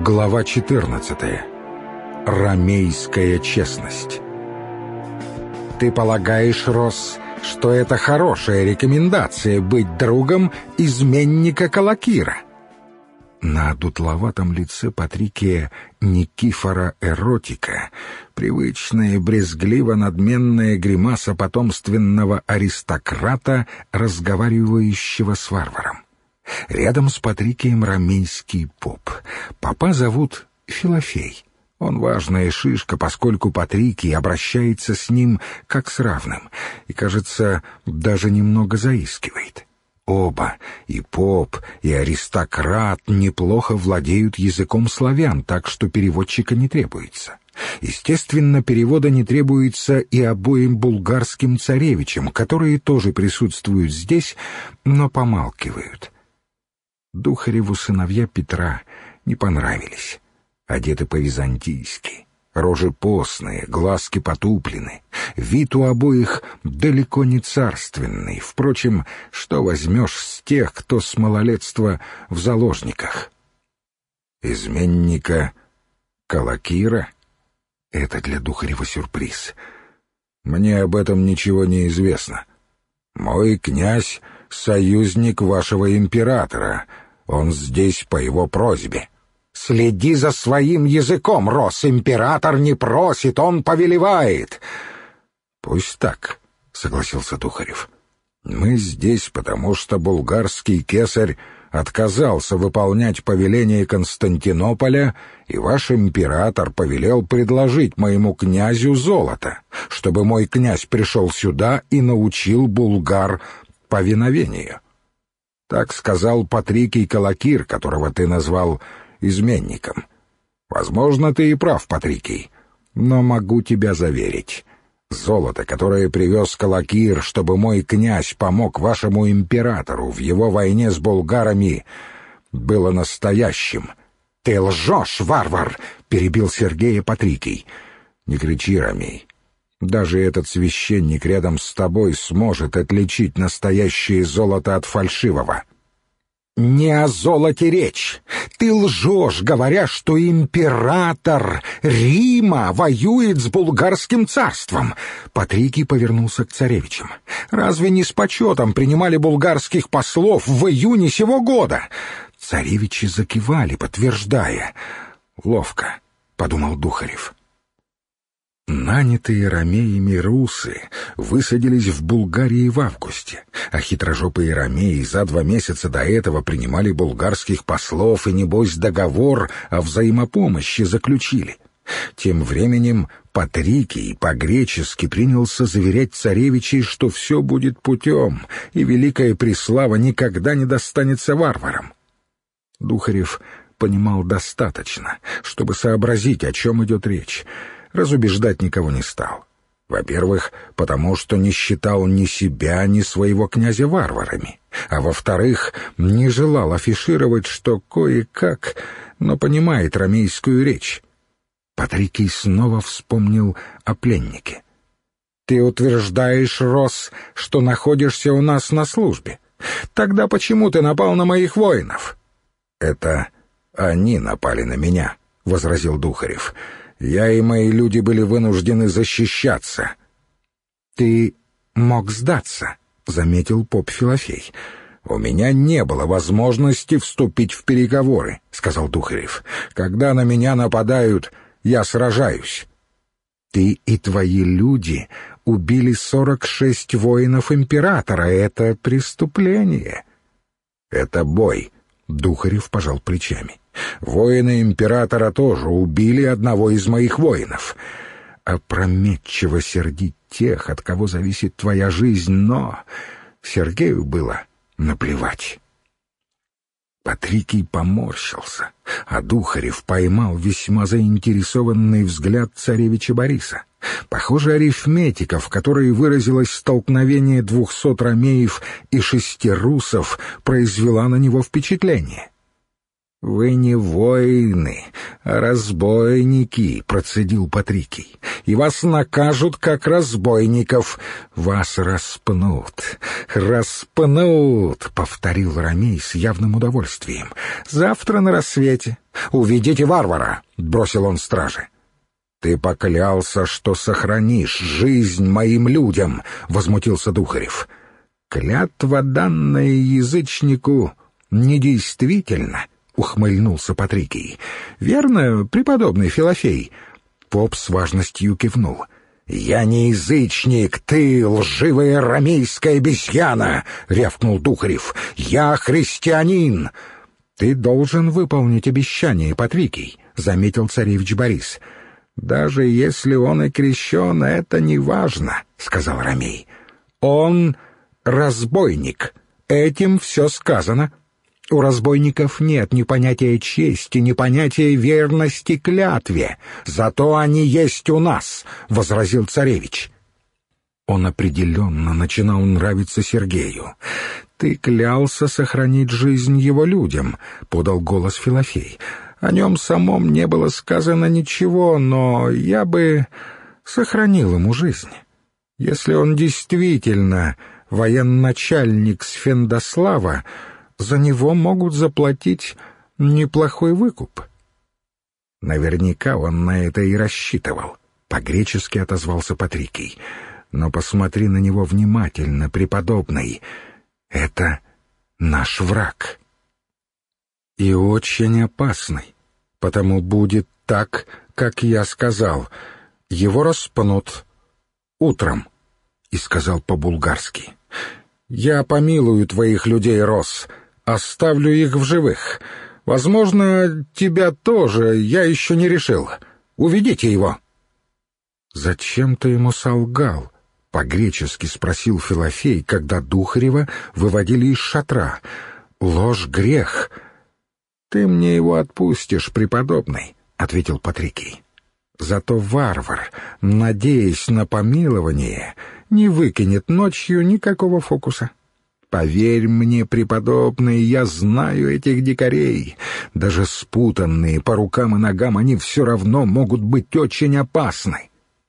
Глава 14. Ромейская честность. «Ты полагаешь, Росс, что это хорошая рекомендация быть другом изменника Калакира?» На дутловатом лице Патрикия Никифора Эротика привычная брезгливо-надменная гримаса потомственного аристократа, разговаривающего с варваром. Рядом с Патрикием ромейский поп. Попа зовут Филофей. Он важная шишка, поскольку Патрикий обращается с ним как с равным и, кажется, даже немного заискивает. Оба, и поп, и аристократ, неплохо владеют языком славян, так что переводчика не требуется. Естественно, перевода не требуется и обоим булгарским царевичам, которые тоже присутствуют здесь, но помалкивают. Духареву сыновья Петра не понравились. Одеты по-византийски, рожи постные, глазки потуплены, вид у обоих далеко не царственный. Впрочем, что возьмешь с тех, кто с малолетства в заложниках? Изменника Калакира? Это для Духарева сюрприз. Мне об этом ничего не известно. Мой князь — союзник вашего императора. Он здесь по его просьбе. Следи за своим языком, Росс. Император не просит, он повелевает. Пусть так, согласился Духарев. Мы здесь, потому что булгарский кесарь отказался выполнять повеление Константинополя, и ваш император повелел предложить моему князю золото, чтобы мой князь пришел сюда и научил булгар повиновению. Так сказал Патрикий Калакир, которого ты назвал изменником. Возможно, ты и прав, Патрикий, но могу тебя заверить. Золото, которое привез Калакир, чтобы мой князь помог вашему императору в его войне с булгарами, было настоящим. — Ты лжешь, варвар! — перебил Сергея Патрикий. — Не кричи, Ромей. Даже этот священник рядом с тобой сможет отличить настоящее золото от фальшивого. Не о золоте речь. Ты лжешь, говоря, что император Рима воюет с булгарским царством. Патрикий повернулся к царевичам. Разве не с почетом принимали булгарских послов в июне сего года? Царевичи закивали, подтверждая. Ловко, подумал Духарев. Нанятые ромеями русы высадились в Булгарии в августе, а хитрожопые ромеи за 2 месяца до этого принимали булгарских послов и, небось, договор о взаимопомощи заключили. Тем временем Патрикий по-гречески принялся заверять царевичей, что все будет путем, и великая преслава никогда не достанется варварам. Духарев понимал достаточно, чтобы сообразить, о чем идет речь. Разубеждать никого не стал. Во-первых, потому что не считал ни себя, ни своего князя варварами, а во-вторых, не желал афишировать, что кое-как, но понимает ромейскую речь. Патрикий снова вспомнил о пленнике. «Ты утверждаешь, Росс, что находишься у нас на службе. Тогда почему ты напал на моих воинов?» «Это они напали на меня», — возразил Духарев. «Я и мои люди были вынуждены защищаться». «Ты мог сдаться», — заметил поп Филофей. «У меня не было возможности вступить в переговоры», — сказал Духарев. «Когда на меня нападают, я сражаюсь». «Ты и твои люди убили 46 воинов императора. Это преступление». «Это бой», — Духарев пожал плечами. «Воины императора тоже убили одного из моих воинов. Опрометчиво сердить тех, от кого зависит твоя жизнь, но Сергею было наплевать». Патрикий поморщился, а Духарев поймал весьма заинтересованный взгляд царевича Бориса. Похоже, арифметика, в которой выразилось столкновение 200 ромеев и 6 русов, произвела на него впечатление. «Вы не воины, а разбойники», — процедил Патрикий, — «и вас накажут, как разбойников. Вас распнут, распнут», — повторил Ромей с явным удовольствием. «Завтра на рассвете. Уведите варвара», — бросил он страже. «Ты поклялся, что сохранишь жизнь моим людям», — возмутился Духарев. «Клятва, данная язычнику, недействительна», — ухмыльнулся Патрикий. «Верно, преподобный Филофей?» Поп с важностью кивнул. «Я не язычник, ты лживая ромейская обезьяна!» — рявкнул Духарев. «Я христианин!» «Ты должен выполнить обещание, Патрикий», — заметил царевич Борис. «Даже если он и крещен, это не важно», — сказал Ромей. «Он разбойник. Этим все сказано. У разбойников нет ни понятия чести, ни понятия верности клятве. Зато они есть у нас», — возразил царевич. Он определенно начинал нравиться Сергею. «Ты клялся сохранить жизнь его людям», — подал голос Филофей. «О нем самом не было сказано ничего, но я бы сохранил ему жизнь. Если он действительно военачальник Сфендослава, за него могут заплатить неплохой выкуп». Наверняка он на это и рассчитывал, — по-гречески отозвался Патрикий. «Но посмотри на него внимательно, преподобный. Это наш враг. И очень опасный, потому будет так, как я сказал. Его распнут утром», — и сказал по-булгарски. «Я помилую твоих людей, Рос, оставлю их в живых. Возможно, тебя тоже, я еще не решил. Уведите его». «Зачем ты ему солгал?» — по-гречески спросил Филофей, когда Духарева выводили из шатра. «Ложь — грех». «Ты мне его отпустишь, преподобный», — ответил Патрикий. «Зато варвар, надеясь на помилование, не выкинет ночью никакого фокуса. Поверь мне, преподобный, я знаю этих дикарей. Даже спутанные по рукам и ногам они все равно могут быть очень опасны».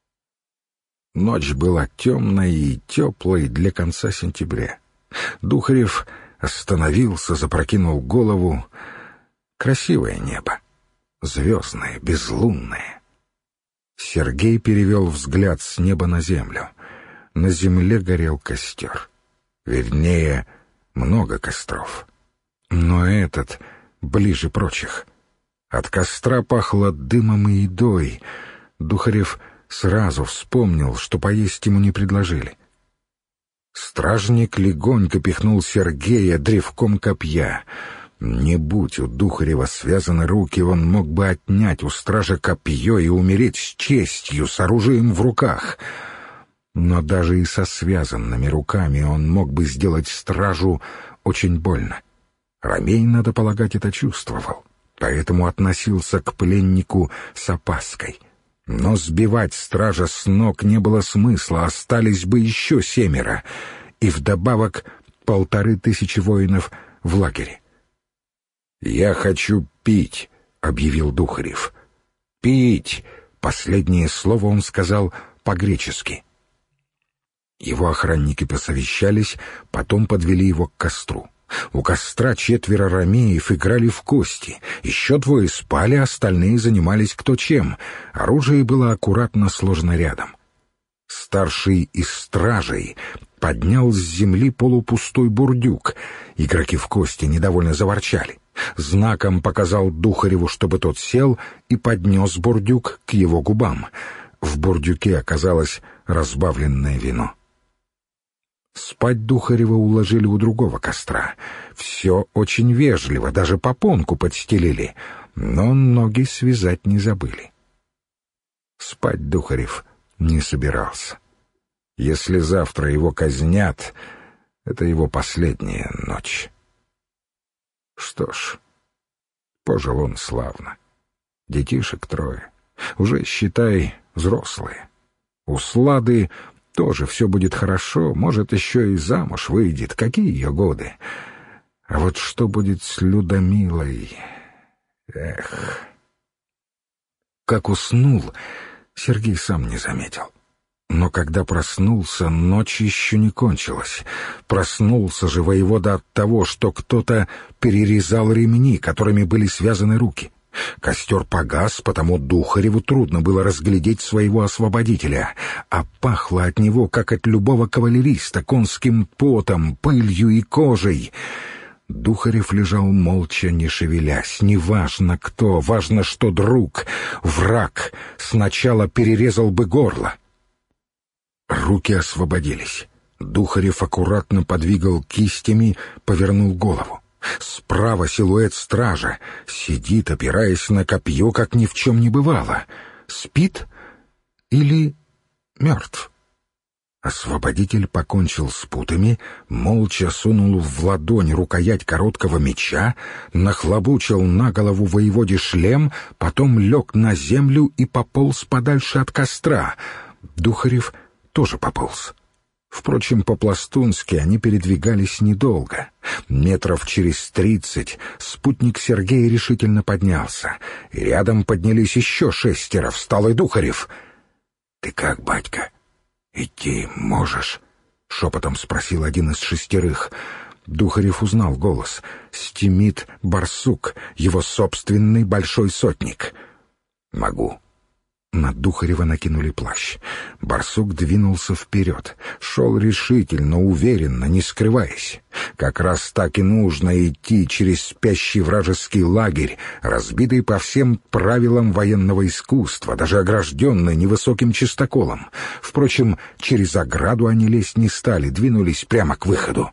Ночь была темной и теплой для конца сентября. Духарев остановился, запрокинул голову. Красивое небо, звездное, безлунное. Сергей перевел взгляд с неба на землю. На земле горел костер. Вернее, много костров. Но этот ближе прочих. От костра пахло дымом и едой. Духарев сразу вспомнил, что поесть ему не предложили. Стражник легонько пихнул Сергея древком копья. Не будь у Духарева связаны руки, он мог бы отнять у стража копье и умереть с честью, с оружием в руках. Но даже и со связанными руками он мог бы сделать стражу очень больно. Ромей, надо полагать, это чувствовал, поэтому относился к пленнику с опаской. Но сбивать стража с ног не было смысла, остались бы еще 7, и вдобавок 1500 воинов в лагере. «Я хочу пить», — объявил Духарев. «Пить!» — последнее слово он сказал по-гречески. Его охранники посовещались, потом подвели его к костру. У костра 4 ромеев играли в кости, еще 2 спали, остальные занимались кто чем. Оружие было аккуратно сложено рядом. Старший из стражей поднял с земли полупустой бурдюк. Игроки в кости недовольно заворчали. Знаком показал Духареву, чтобы тот сел, и поднес бурдюк к его губам. В бурдюке оказалось разбавленное вино. Спать Духарева уложили у другого костра. Все очень вежливо, даже попонку подстелили, но ноги связать не забыли. Спать Духарев не собирался. Если завтра его казнят, это его последняя ночь. Что ж, пожил он славно. Детишек 3, уже, считай, взрослые. У Слады тоже все будет хорошо, может, еще и замуж выйдет. Какие ее годы? А вот что будет с Людомилой? Эх. Как уснул, Сергей сам не заметил. Но когда проснулся, ночь еще не кончилась. Проснулся же воевода от того, что кто-то перерезал ремни, которыми были связаны руки. Костер погас, потому Духареву трудно было разглядеть своего освободителя, а пахло от него, как от любого кавалериста, конским потом, пылью и кожей. Духарев лежал молча, не шевелясь. Неважно кто, важно, что друг, враг, сначала перерезал бы горло. Руки освободились. Духарев аккуратно подвигал кистями, повернул голову. Справа силуэт стража. Сидит, опираясь на копье, как ни в чем не бывало. Спит или мертв? Освободитель покончил с путами, молча сунул в ладонь рукоять короткого меча, нахлобучил на голову воеводе шлем, потом лег на землю и пополз подальше от костра. Духарев тоже пополз. Впрочем, по-пластунски они передвигались недолго. Метров через 30 спутник Сергея решительно поднялся, и рядом поднялись еще 6. Встал и Духарев. «Ты как, батька, идти можешь?» — шепотом спросил один из 6. Духарев узнал голос. Стимит Барсук, его собственный большой сотник. «Могу». На Духарева накинули плащ. Барсук двинулся вперед. Шел решительно, уверенно, не скрываясь. Как раз так и нужно идти через спящий вражеский лагерь, разбитый по всем правилам военного искусства, даже огражденный невысоким чистоколом. Впрочем, через ограду они лезть не стали, двинулись прямо к выходу.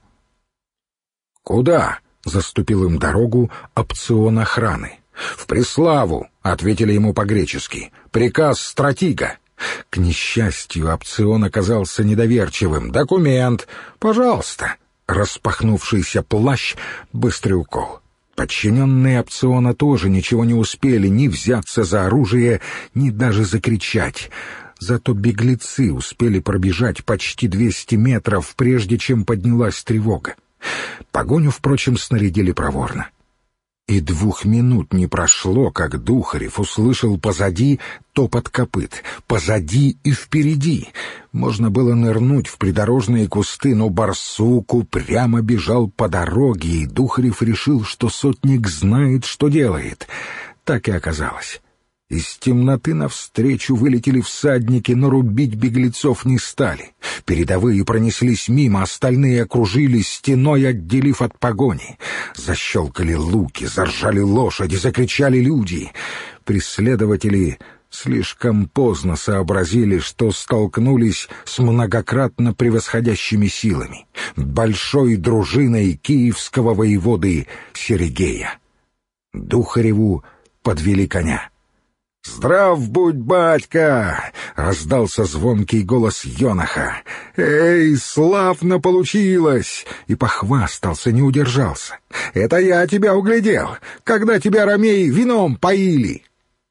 «Куда?» — заступил им дорогу опцион охраны. «В Преславу», — ответили ему по-гречески. «Приказ стратега». К несчастью, опцион оказался недоверчивым. «Документ, пожалуйста». Распахнувшийся плащ, быстрый укол. Подчиненные опциона тоже ничего не успели ни взяться за оружие, ни даже закричать. Зато беглецы успели пробежать почти 200 метров, прежде чем поднялась тревога. Погоню, впрочем, снарядили проворно. И 2 минут не прошло, как Духарев услышал позади топот копыт. Позади и впереди. Можно было нырнуть в придорожные кусты, но Барсук упрямо бежал по дороге, и Духарев решил, что сотник знает, что делает. Так и оказалось. Из темноты навстречу вылетели всадники, но рубить беглецов не стали. Передовые пронеслись мимо, остальные окружили, стеной отделив от погони. Защелкали луки, заржали лошади, закричали люди. Преследователи слишком поздно сообразили, что столкнулись с многократно превосходящими силами, большой дружиной киевского воеводы Сергея. Духареву подвели коня. «Здрав будь, батька!» — раздался звонкий голос Йонаха. «Эй, славно получилось!» И похвастался, не удержался. «Это я тебя углядел, когда тебя, ромеи, вином поили!»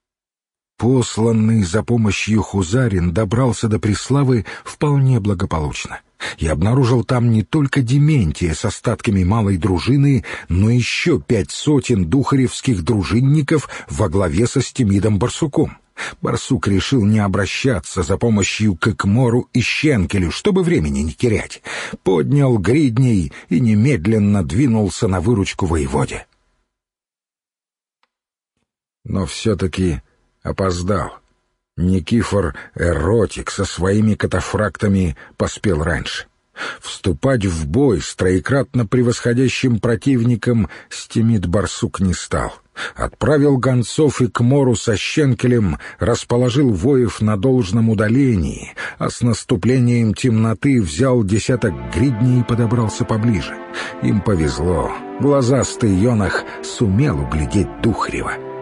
Посланный за помощью хузарин добрался до Преславы вполне благополучно и обнаружил там не только Дементия с остатками малой дружины, но еще 5 сотен духаревских дружинников во главе со Стимидом Барсуком. Барсук решил не обращаться за помощью к Икмору и Щенкелю, чтобы времени не терять. Поднял гридней и немедленно двинулся на выручку воеводе. Но все-таки опоздал. Никифор Эротик со своими катафрактами поспел раньше. Вступать в бой с троекратно превосходящим противником Стимид Барсук не стал. Отправил гонцов и к Мору со Щенкелем, расположил воев на должном удалении, а с наступлением темноты взял 10 гридней и подобрался поближе. Им повезло. Глазастый Йонах сумел углядеть Духарева.